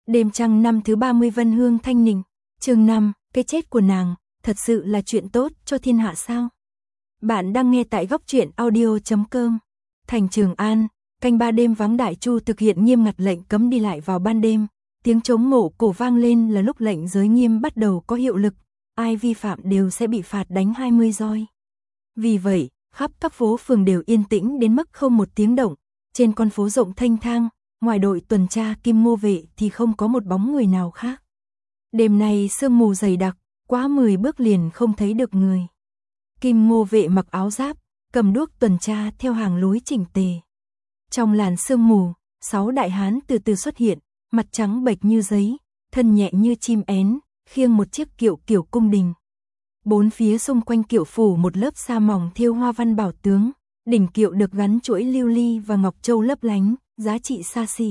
Đêm trăng năm thứ 30 Vân Hương Thanh Ninh, chương 5, cái chết của nàng, thật sự là chuyện tốt cho thiên hạ sao? Bạn đang nghe tại góc truyện audio.com. Thành Trường An, canh 3 đêm vắng Đại Chu thực hiện nghiêm ngặt lệnh cấm đi lại vào ban đêm, tiếng trống mộ cổ vang lên là lúc lệnh giới nghiêm bắt đầu có hiệu lực, ai vi phạm đều sẽ bị phạt đánh 20 roi. Vì vậy, khắp các phố phường đều yên tĩnh đến mức không một tiếng động, trên con phố rộng thanh thang, ngoài đội tuần tra Kim Ngô vệ thì không có một bóng người nào khác. Đêm nay sương mù dày đặc, quá 10 bước liền không thấy được người. Kim Ngô vệ mặc áo giáp, cầm đuốc tuần tra theo hàng lối chỉnh tề. Trong làn sương mù, 6 đại hán từ từ xuất hiện, mặt trắng bệch như giấy, thân nhẹ như chim én, khiêng một chiếc kiệu kiểu cung đình. Bốn phía xung quanh kiệu phủ một lớp sa mỏng thêu hoa văn bảo tướng, đỉnh kiệu được gắn chuỗi lưu ly và ngọc châu lấp lánh, giá trị xa xỉ.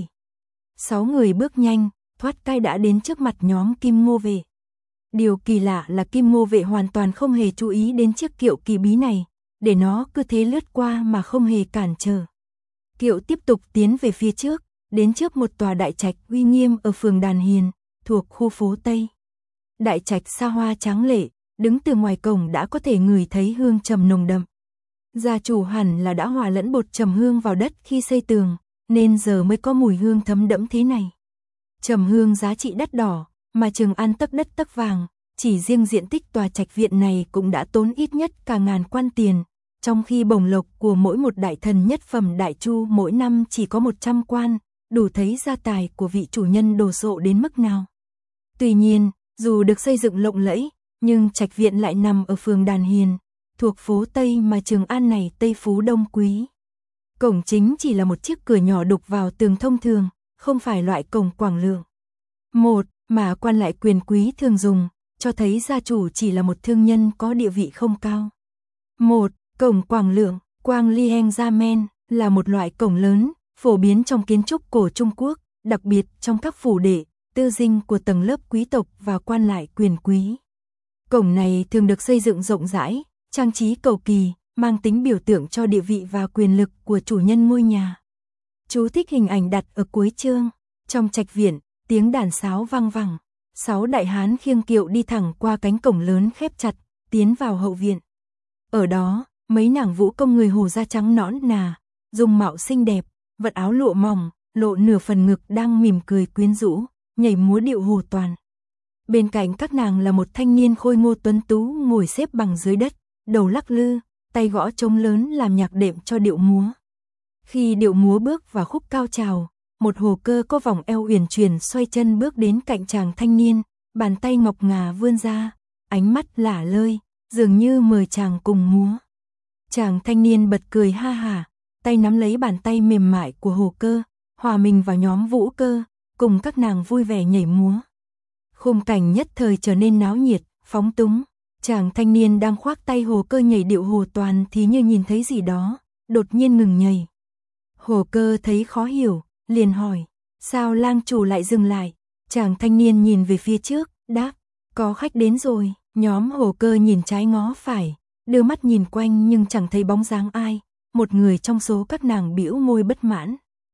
6 người bước nhanh, thoát cai đã đến trước mặt nhóm Kim Ngô vệ. Điều kỳ lạ là Kim Ngô vệ hoàn toàn không hề chú ý đến chiếc kiệu kỳ bí này, để nó cứ thế lướt qua mà không hề cản trở. Kiệu tiếp tục tiến về phía trước, đến trước một tòa đại trạch uy nghiêm ở phường Đàn Hiền, thuộc khu phố Tây. Đại trạch xa hoa tráng lệ, đứng từ ngoài cổng đã có thể ngửi thấy hương trầm nồng đậm. Gia chủ hẳn là đã hòa lẫn bột trầm hương vào đất khi xây tường, nên giờ mới có mùi hương thấm đẫm thế này. Trầm hương giá trị đắt đỏ, mà Trường An tấc đất tấc vàng, chỉ riêng diện tích tòa trạch viện này cũng đã tốn ít nhất cả ngàn quan tiền, trong khi bổng lộc của mỗi một đại thần nhất phẩm Đại Chu mỗi năm chỉ có 100 quan, đủ thấy gia tài của vị chủ nhân đồ sộ đến mức nào. Tuy nhiên, dù được xây dựng lộng lẫy, nhưng trạch viện lại nằm ở phường Đàn Hiền, thuộc phố Tây mà Trường An này Tây Phú Đông Quý. Cổng chính chỉ là một chiếc cửa nhỏ đục vào tường thông thường, không phải loại cổng quảng lượng. Một, mà quan lại quyền quý thường dùng, cho thấy gia chủ chỉ là một thương nhân có địa vị không cao. Một, cổng quảng lượng, quang li heng gia men, là một loại cổng lớn, phổ biến trong kiến trúc cổ Trung Quốc, đặc biệt trong các phủ đệ, tư dinh của tầng lớp quý tộc và quan lại quyền quý. Cổng này thường được xây dựng rộng rãi, trang trí cầu kỳ, mang tính biểu tượng cho địa vị và quyền lực của chủ nhân ngôi nhà. Chú thích hình ảnh đặt ở cuối chương. Trong trạch viện, tiếng đàn sáo vang vẳng, 6 đại hán khiêng kiệu đi thẳng qua cánh cổng lớn khép chặt, tiến vào hậu viện. Ở đó, mấy nàng vũ công người Hồ da trắng nõn nà, dung mạo xinh đẹp, vật áo lụa mỏng, lộ nửa phần ngực đang mỉm cười quyến rũ, nhảy múa điệu hồ toàn. Bên cạnh các nàng là một thanh niên khôi ngô tuấn tú ngồi xếp bằng dưới đất, đầu lắc lư, tay gõ trống lớn làm nhạc đệm cho điệu múa. Khi điệu múa bước vào khúc cao trào, một hồ cơ có vòng eo uyển chuyển xoay chân bước đến cạnh chàng thanh niên, bàn tay ngọc ngà vươn ra, ánh mắt lả lơi, dường như mời chàng cùng múa. Chàng thanh niên bật cười ha hả, tay nắm lấy bàn tay mềm mại của hồ cơ, hòa mình vào nhóm vũ cơ, cùng các nàng vui vẻ nhảy múa. Khung cảnh nhất thời trở nên náo nhiệt, phóng túng. Chàng thanh niên đang khoác tay hồ cơ nhảy điệu hồ toàn thì như nhìn thấy gì đó, đột nhiên ngừng nhảy. Hồ cơ thấy khó hiểu, liền hỏi, sao lang chủ lại dừng lại? Chàng thanh niên nhìn về phía trước, đáp, có khách đến rồi. Nhóm hồ cơ nhìn trái ngó phải, đưa mắt nhìn quanh nhưng chẳng thấy bóng dáng ai. Một người trong số các nàng bĩu môi bất mãn.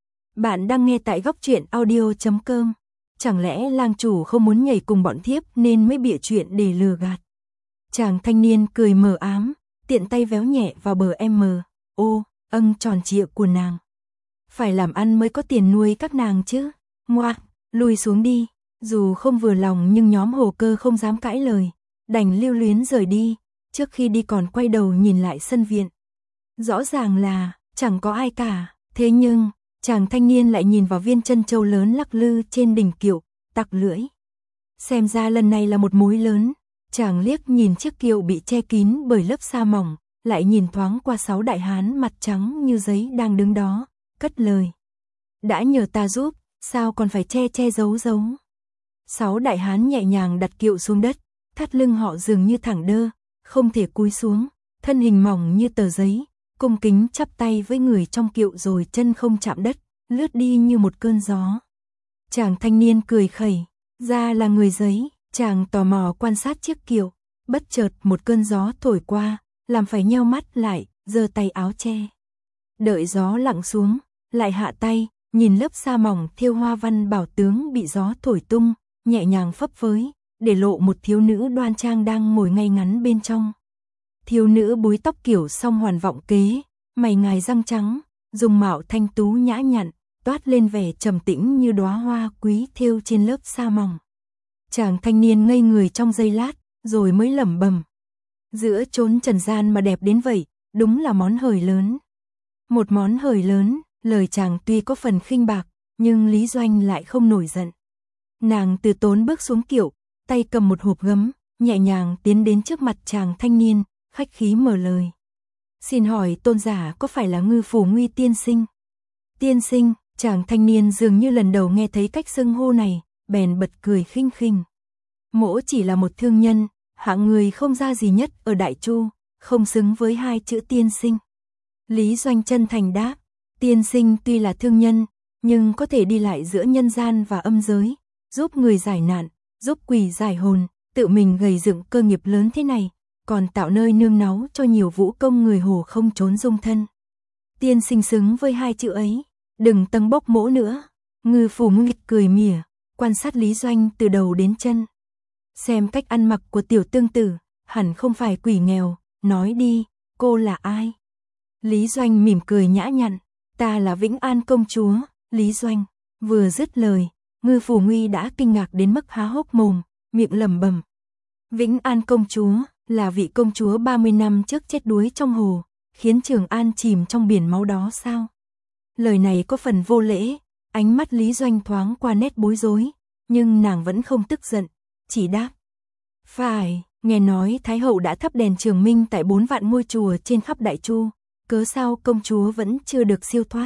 Bạn đang nghe tại góc truyện audio.com. Chẳng lẽ lang chủ không muốn nhảy cùng bọn thiếp nên mới bịa chuyện để lừa gạt? Chàng thanh niên cười mờ ám, tiện tay véo nhẹ vào bờ ô âng tròn trịa của nàng. Phải làm ăn mới có tiền nuôi các nàng chứ. Ngoạc, lùi xuống đi. Dù không vừa lòng nhưng nhóm hồ cơ không dám cãi lời, đành lưu luyến rời đi, trước khi đi còn quay đầu nhìn lại sân viện. Rõ ràng là chẳng có ai cả, thế nhưng chàng thanh niên lại nhìn vào viên chân châu lớn lắc lư trên đỉnh kiệu, tặc lưỡi. Xem ra lần này là một mối lớn. Chàng liếc nhìn chiếc kiệu bị che kín bởi lớp sa mỏng, lại nhìn thoáng qua 6 đại hán mặt trắng như giấy đang đứng đó, cất lời. Đã nhờ ta giúp, sao còn phải che giấu. 6 đại hán nhẹ nhàng đặt kiệu xuống đất, thắt lưng họ dường như thẳng đơ, không thể cúi xuống, thân hình mỏng như tờ giấy, cung kính chắp tay với người trong kiệu rồi chân không chạm đất, lướt đi như một cơn gió. Chàng thanh niên cười khẩy, ra là người giấy. Chàng tò mò quan sát chiếc kiệu, bất chợt một cơn gió thổi qua, làm phải nheo mắt lại, giơ tay áo che. Đợi gió lặng xuống, lại hạ tay, nhìn lớp sa mỏng thêu hoa văn bảo tướng bị gió thổi tung, nhẹ nhàng phấp phới, để lộ một thiếu nữ đoan trang đang ngồi ngay ngắn bên trong. Thiếu nữ búi tóc kiểu song hoàn vọng kế, mày ngài răng trắng, dung mạo thanh tú nhã nhặn, toát lên vẻ trầm tĩnh như đóa hoa quý thêu trên lớp sa mỏng. Chàng thanh niên ngây người trong giây lát, rồi mới lẩm bẩm: giữa chốn trần gian mà đẹp đến vậy, đúng là món hời lớn. Một món hời lớn, lời chàng tuy có phần khinh bạc, nhưng Lý Doanh lại không nổi giận. Nàng từ tốn bước xuống kiệu, tay cầm một hộp gấm, nhẹ nhàng tiến đến trước mặt chàng thanh niên, khách khí mở lời. Xin hỏi tôn giả có phải là Ngư Phủ Nguy tiên sinh? Tiên sinh, chàng thanh niên dường như lần đầu nghe thấy cách xưng hô này, bèn bật cười khinh khinh. Mỗ chỉ là một thương nhân, hạng người không ra gì nhất ở Đại Chu, không xứng với hai chữ tiên sinh. Lý Doanh chân thành đáp, tiên sinh tuy là thương nhân, nhưng có thể đi lại giữa nhân gian và âm giới, giúp người giải nạn, giúp quỷ giải hồn, tự mình gầy dựng cơ nghiệp lớn thế này, còn tạo nơi nương náu cho nhiều vũ công người Hồ không trốn dung thân. Tiên sinh xứng với hai chữ ấy, đừng tâng bốc mỗ nữa. Ngư Phủ Nguy cười mỉa, quan sát Lý Doanh từ đầu đến chân. Xem cách ăn mặc của tiểu tương tử, hẳn không phải quỷ nghèo, nói đi, cô là ai? Lý Doanh mỉm cười nhã nhặn, ta là Vĩnh An công chúa. Lý Doanh vừa dứt lời, Ngư Phủ Nguy đã kinh ngạc đến mức há hốc mồm, miệng lẩm bẩm. Vĩnh An công chúa là vị công chúa 30 năm trước chết đuối trong hồ, khiến Trường An chìm trong biển máu đó sao? Lời này có phần vô lễ, ánh mắt Lý Doanh thoáng qua nét bối rối, nhưng nàng vẫn không tức giận, chỉ đáp. Phải, nghe nói Thái hậu đã thắp đèn trường minh tại 4 vạn ngôi chùa trên khắp Đại Chu, cớ sao công chúa vẫn chưa được siêu thoát?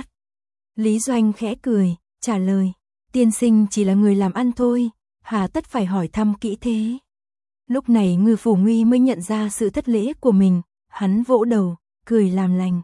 Lý Doanh khẽ cười, trả lời, tiên sinh chỉ là người làm ăn thôi, hà tất phải hỏi thăm kỹ thế. Lúc này Ngư Phủ Nguy mới nhận ra sự thất lễ của mình, hắn vỗ đầu, cười làm lành.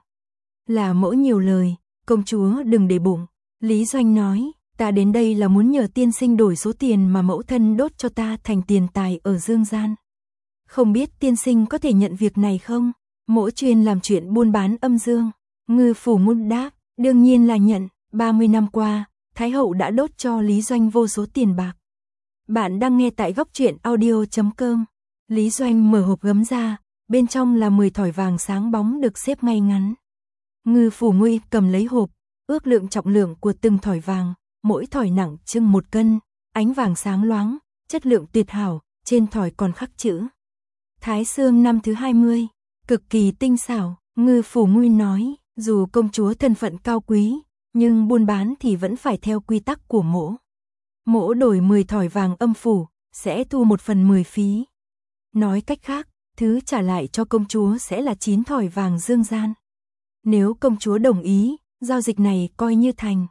Là mỗ nhiều lời, công chúa đừng để bụng. Lý Doanh nói, ta đến đây là muốn nhờ tiên sinh đổi số tiền mà mẫu thân đốt cho ta thành tiền tài ở dương gian. Không biết tiên sinh có thể nhận việc này không? Mỗ chuyên làm chuyện buôn bán âm dương. Ngư Phủ Nguy đáp, đương nhiên là nhận, 30 năm qua, Thái hậu đã đốt cho Lý Doanh vô số tiền bạc. Bạn đang nghe tại góc truyện audio.com. Lý Doanh mở hộp gấm ra, bên trong là 10 thỏi vàng sáng bóng được xếp ngay ngắn. Ngư Phủ Nguy cầm lấy hộp, ước lượng trọng lượng của từng thỏi vàng, mỗi thỏi nặng chừng 1 cân, ánh vàng sáng loáng, chất lượng tuyệt hảo, trên thỏi còn khắc chữ. Thái Sương năm thứ 20, cực kỳ tinh xảo. Ngư Phủ Nguy nói, dù công chúa thân phận cao quý, nhưng buôn bán thì vẫn phải theo quy tắc của mỗ. Mỗ đổi 10 thỏi vàng âm phủ, sẽ thu 1/10 phí. Nói cách khác, thứ trả lại cho công chúa sẽ là 9 thỏi vàng dương gian. Nếu công chúa đồng ý, giao dịch này coi như thành.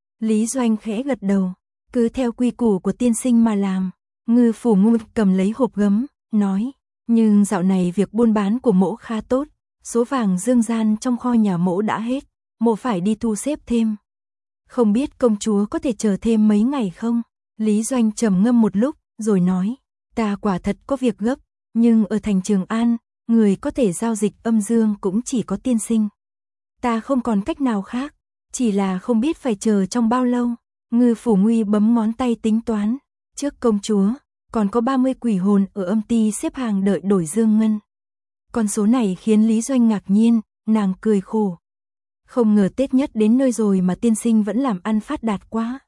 Lý Doanh khẽ gật đầu, cứ theo quy củ của tiên sinh mà làm. Ngư Phủ Nguy cầm lấy hộp gấm, nói, nhưng dạo này việc buôn bán của mỗ khá tốt, số vàng dương gian trong kho nhà mỗ đã hết, mỗ phải đi thu xếp thêm. Không biết công chúa có thể chờ thêm mấy ngày không? Lý Doanh trầm ngâm một lúc, rồi nói, ta quả thật có việc gấp, nhưng ở thành Trường An, người có thể giao dịch âm dương cũng chỉ có tiên sinh. Ta không còn cách nào khác, chỉ là không biết phải chờ trong bao lâu. Ngư Phủ Nguy bấm ngón tay tính toán, trước công chúa, còn có 30 quỷ hồn ở âm ti xếp hàng đợi đổi dương ngân. Con số này khiến Lý Doanh ngạc nhiên, nàng cười khổ. Không ngờ Tết nhất đến nơi rồi mà tiên sinh vẫn làm ăn phát đạt quá.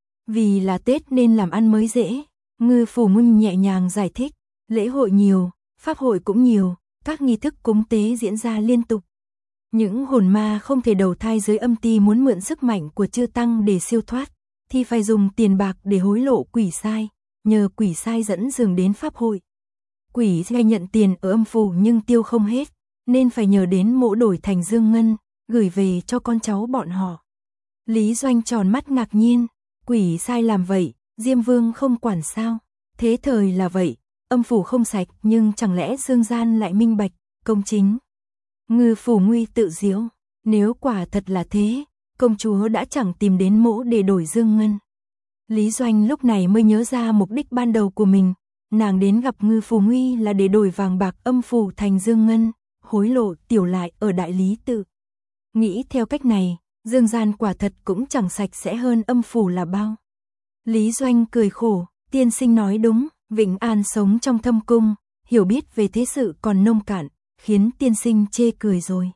Vì là Tết nên làm ăn mới dễ. Ngư Phủ Nguy nhẹ nhàng giải thích, lễ hội nhiều, pháp hội cũng nhiều, các nghi thức cúng tế diễn ra liên tục. Những hồn ma không thể đầu thai dưới âm ti muốn mượn sức mạnh của chư tăng để siêu thoát, thì phải dùng tiền bạc để hối lộ quỷ sai, nhờ quỷ sai dẫn dừng đến pháp hội. Quỷ sai nhận tiền ở âm phủ nhưng tiêu không hết, nên phải nhờ đến mỗ đổi thành dương ngân, gửi về cho con cháu bọn họ. Lý Doanh tròn mắt ngạc nhiên, quỷ sai làm vậy, Diêm Vương không quản sao? Thế thời là vậy, âm phủ không sạch nhưng chẳng lẽ dương gian lại minh bạch, công chính? Ngư Phủ Nguy tự giễu, nếu quả thật là thế, công chúa đã chẳng tìm đến mỗ để đổi dương ngân. Lý Doanh lúc này mới nhớ ra mục đích ban đầu của mình, nàng đến gặp Ngư Phủ Nguy là để đổi vàng bạc âm phủ thành dương ngân, hối lộ tiểu lại ở đại lý tự. Nghĩ theo cách này, Dương gian quả thật cũng chẳng sạch sẽ hơn âm phủ là bao. Lý Doanh cười khổ, tiên sinh nói đúng, Vĩnh An sống trong thâm cung, hiểu biết về thế sự còn nông cạn, khiến tiên sinh chê cười rồi.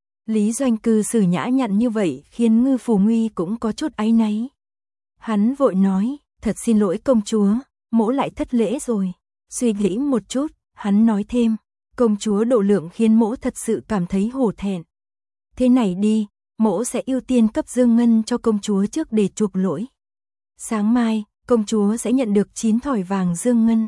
Lý Doanh cư xử nhã nhặn như vậy khiến Ngư Phù Nguy cũng có chút áy náy. Hắn vội nói, thật xin lỗi công chúa, mỗ lại thất lễ rồi. Suy nghĩ một chút, hắn nói thêm, công chúa độ lượng khiến mỗ thật sự cảm thấy hổ thẹn. Thế này đi, mỗ sẽ ưu tiên cấp dương ngân cho công chúa trước để chuộc lỗi. Sáng mai, công chúa sẽ nhận được 9 thỏi vàng dương ngân.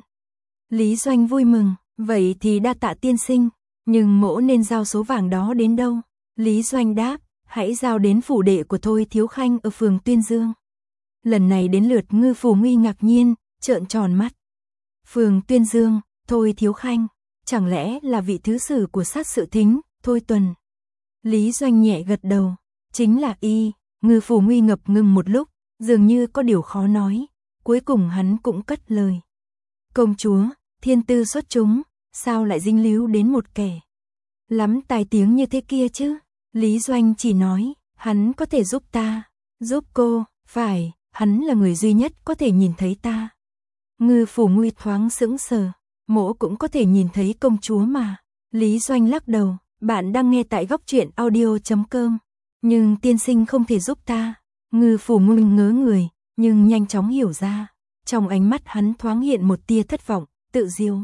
Lý Doanh vui mừng, vậy thì đa tạ tiên sinh, nhưng mỗ nên giao số vàng đó đến đâu? Lý Doanh đáp, hãy giao đến phủ đệ của Thôi Thiếu Khanh ở phường Tuyên Dương. Lần này đến lượt Ngư Phù Nguy ngạc nhiên, trợn tròn mắt. Phường Tuyên Dương, Thôi Thiếu Khanh, chẳng lẽ là vị thứ sử của sát sự thính, Thôi Tuần? Lý Doanh nhẹ gật đầu, chính là y. Ngư Phù Nguy ngập ngừng một lúc, dường như có điều khó nói, cuối cùng hắn cũng cất lời. Công chúa, thiên tư xuất chúng, sao lại dính líu đến một kẻ lắm tài tiếng như thế kia chứ? Lý Doanh chỉ nói, hắn có thể giúp ta. Giúp cô, phải, hắn là người duy nhất có thể nhìn thấy ta. Ngư Phù Nguy thoáng sững sờ, mỗ cũng có thể nhìn thấy công chúa mà. Lý Doanh lắc đầu, bạn đang nghe tại Góc Truyện Audio.com. Nhưng tiên sinh không thể giúp ta. Ngư Phù Nguy ngớ người, nhưng nhanh chóng hiểu ra. Trong ánh mắt hắn thoáng hiện một tia thất vọng, tự diêu.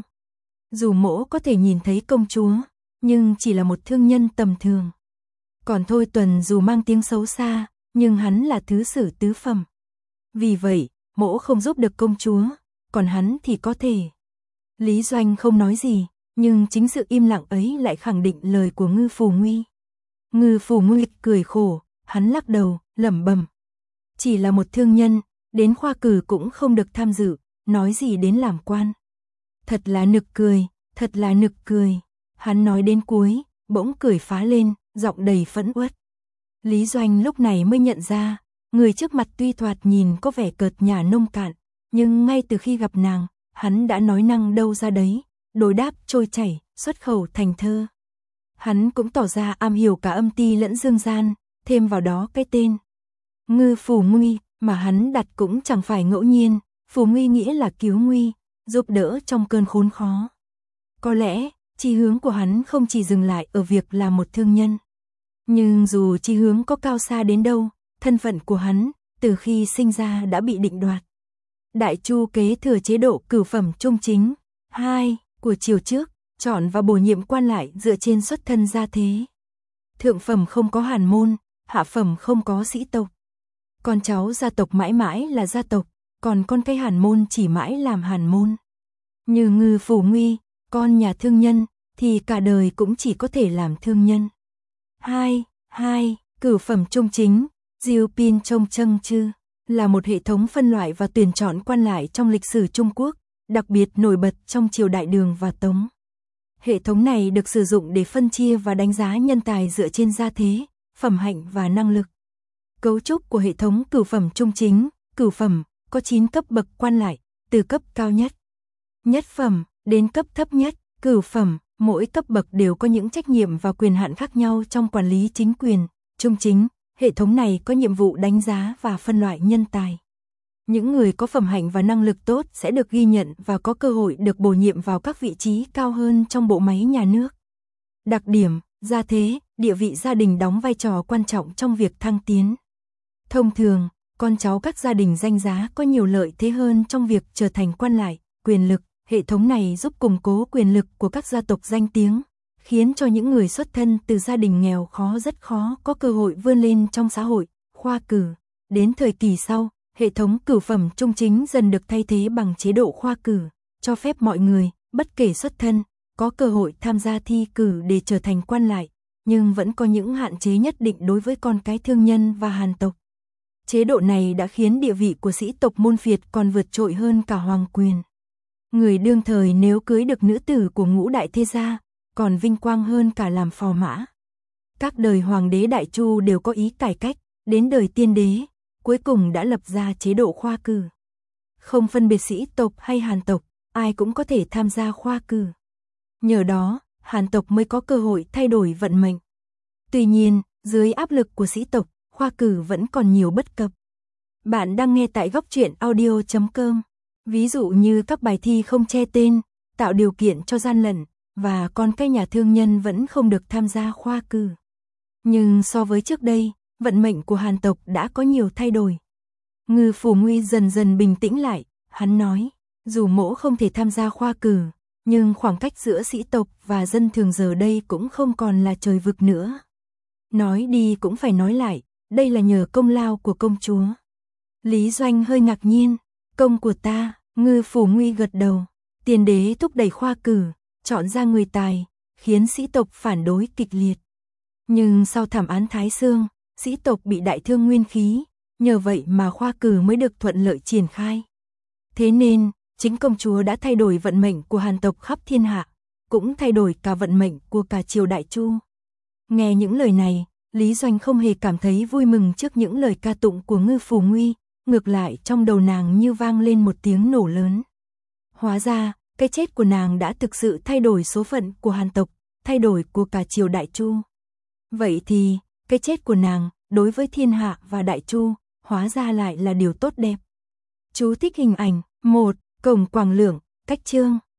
Dù mỗ có thể nhìn thấy công chúa, nhưng chỉ là một thương nhân tầm thường. Còn Thôi Tuần dù mang tiếng xấu xa, nhưng hắn là thứ sử tứ phẩm. Vì vậy, mỗ không giúp được công chúa, còn hắn thì có thể. Lý Doanh không nói gì, nhưng chính sự im lặng ấy lại khẳng định lời của Ngư Phù Nguy. Ngư Phù Nguy cười khổ, hắn lắc đầu, lẩm bẩm. Chỉ là một thương nhân, đến khoa cử cũng không được tham dự, nói gì đến làm quan. Thật là nực cười, thật là nực cười. Hắn nói đến cuối, bỗng cười phá lên, giọng đầy phẫn uất. Lý Doanh lúc này mới nhận ra, người trước mặt tuy thoạt nhìn có vẻ cợt nhả nông cạn, nhưng ngay từ khi gặp nàng, hắn đã nói năng đâu ra đấy, đối đáp trôi chảy, xuất khẩu thành thơ. Hắn cũng tỏ ra am hiểu cả âm ti lẫn dương gian, thêm vào đó cái tên Ngư Phù Nguy mà hắn đặt cũng chẳng phải ngẫu nhiên, Phù Nguy nghĩa là cứu nguy, giúp đỡ trong cơn khốn khó. Có lẽ, chí hướng của hắn không chỉ dừng lại ở việc là một thương nhân. Nhưng dù chí hướng có cao xa đến đâu, thân phận của hắn, từ khi sinh ra đã bị định đoạt. Đại Chu kế thừa chế độ cửu phẩm trung chính, 2 của triều trước, chọn và bổ nhiệm quan lại dựa trên xuất thân gia thế. Thượng phẩm không có hàn môn, hạ phẩm không có sĩ tộc. Con cháu gia tộc mãi mãi là gia tộc, còn con cái hàn môn chỉ mãi làm hàn môn. Như Ngư Phù Nguy, con nhà thương nhân, thì cả đời cũng chỉ có thể làm thương nhân. 2. Cửu phẩm trung chính, Diêu Pin Trông Trâng Chư, là một hệ thống phân loại và tuyển chọn quan lại trong lịch sử Trung Quốc, đặc biệt nổi bật trong triều Đại Đường và Tống. Hệ thống này được sử dụng để phân chia và đánh giá nhân tài dựa trên gia thế, phẩm hạnh và năng lực. Cấu trúc của hệ thống cửu phẩm trung chính, cửu phẩm, có 9 cấp bậc quan lại, từ cấp cao nhất, nhất phẩm, đến cấp thấp nhất, cửu phẩm, mỗi cấp bậc đều có những trách nhiệm và quyền hạn khác nhau trong quản lý chính quyền. Trung chính, hệ thống này có nhiệm vụ đánh giá và phân loại nhân tài. Những người có phẩm hạnh và năng lực tốt sẽ được ghi nhận và có cơ hội được bổ nhiệm vào các vị trí cao hơn trong bộ máy nhà nước. Đặc điểm, gia thế, địa vị gia đình đóng vai trò quan trọng trong việc thăng tiến. Thông thường, con cháu các gia đình danh giá có nhiều lợi thế hơn trong việc trở thành quan lại, quyền lực. Hệ thống này giúp củng cố quyền lực của các gia tộc danh tiếng, khiến cho những người xuất thân từ gia đình nghèo khó rất khó có cơ hội vươn lên trong xã hội, khoa cử. Đến thời kỳ sau, hệ thống cửu phẩm trung chính dần được thay thế bằng chế độ khoa cử, cho phép mọi người, bất kể xuất thân, có cơ hội tham gia thi cử để trở thành quan lại, nhưng vẫn có những hạn chế nhất định đối với con cái thương nhân và hàn tộc. Chế độ này đã khiến địa vị của sĩ tộc môn phiệt còn vượt trội hơn cả hoàng quyền. Người đương thời nếu cưới được nữ tử của ngũ đại thế gia, còn vinh quang hơn cả làm phò mã. Các đời hoàng đế Đại Chu đều có ý cải cách, đến đời tiên đế, cuối cùng đã lập ra chế độ khoa cử. Không phân biệt sĩ tộc hay hàn tộc, ai cũng có thể tham gia khoa cử. Nhờ đó, hàn tộc mới có cơ hội thay đổi vận mệnh. Tuy nhiên, dưới áp lực của sĩ tộc, khoa cử vẫn còn nhiều bất cập. Bạn đang nghe tại góc truyện audio.com. Ví dụ như các bài thi không che tên, tạo điều kiện cho gian lận, và còn các nhà thương nhân vẫn không được tham gia khoa cử. Nhưng so với trước đây, vận mệnh của Hàn tộc đã có nhiều thay đổi. Ngư Phủ Nguy dần dần bình tĩnh lại, hắn nói, dù mỗ không thể tham gia khoa cử, nhưng khoảng cách giữa sĩ tộc và dân thường giờ đây cũng không còn là trời vực nữa. Nói đi cũng phải nói lại, đây là nhờ công lao của công chúa. Lý Doanh hơi ngạc nhiên, công của ta, Ngư Phủ Nguy gật đầu, tiền đế thúc đẩy khoa cử, chọn ra người tài, khiến sĩ tộc phản đối kịch liệt. Nhưng sau thảm án Thái Xương, sĩ tộc bị đại thương nguyên khí, nhờ vậy mà khoa cử mới được thuận lợi triển khai. Thế nên, chính công chúa đã thay đổi vận mệnh của Hàn tộc khắp thiên hạ, cũng thay đổi cả vận mệnh của cả triều Đại Chu. Nghe những lời này, Lý Doanh không hề cảm thấy vui mừng trước những lời ca tụng của Ngư Phủ Nguy, ngược lại trong đầu nàng như vang lên một tiếng nổ lớn. Hóa ra, cái chết của nàng đã thực sự thay đổi số phận của Hàn tộc, thay đổi của cả triều Đại Chu. Vậy thì, cái chết của nàng, đối với thiên hạ và Đại Chu, hóa ra lại là điều tốt đẹp. Chú thích hình ảnh. 1. Cổng Quảng Lương, cách chương.